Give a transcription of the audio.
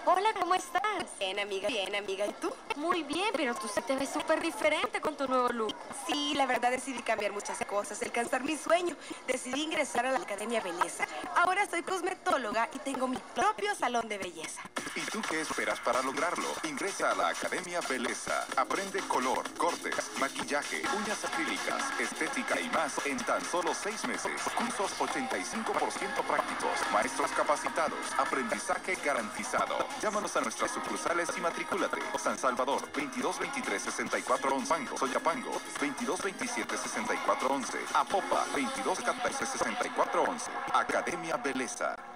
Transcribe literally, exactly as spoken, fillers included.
Hola, ¿cómo estás? Bien, amiga, bien, amiga. ¿Y tú? Muy bien, pero tú sí te ves súper diferente con tu nuevo look. Sí, la verdad decidí cambiar muchas cosas, alcanzar mi sueño. Decidí ingresar a la Academia Belleza. Ahora soy cosmetóloga y tengo mi propio salón de belleza. ¿Y tú qué esperas para lograrlo? Ingresa a la Academia Belleza. Aprende color, cortes, maquillaje, uñas acrílicas, estética y más en tan solo seis meses. Cursos ochenta y cinco por ciento prácticos, maestros capacitados, aprendizaje garantizado. Llámanos a nuestras sucursales y matricúlate. San Salvador, veintidós veintitrés sesenta y cuatro once. Pango, Soyapango, veintidós veintisiete sesenta y cuatro once. Apopa, veintidós catorce sesenta y cuatro once. Academia Belleza.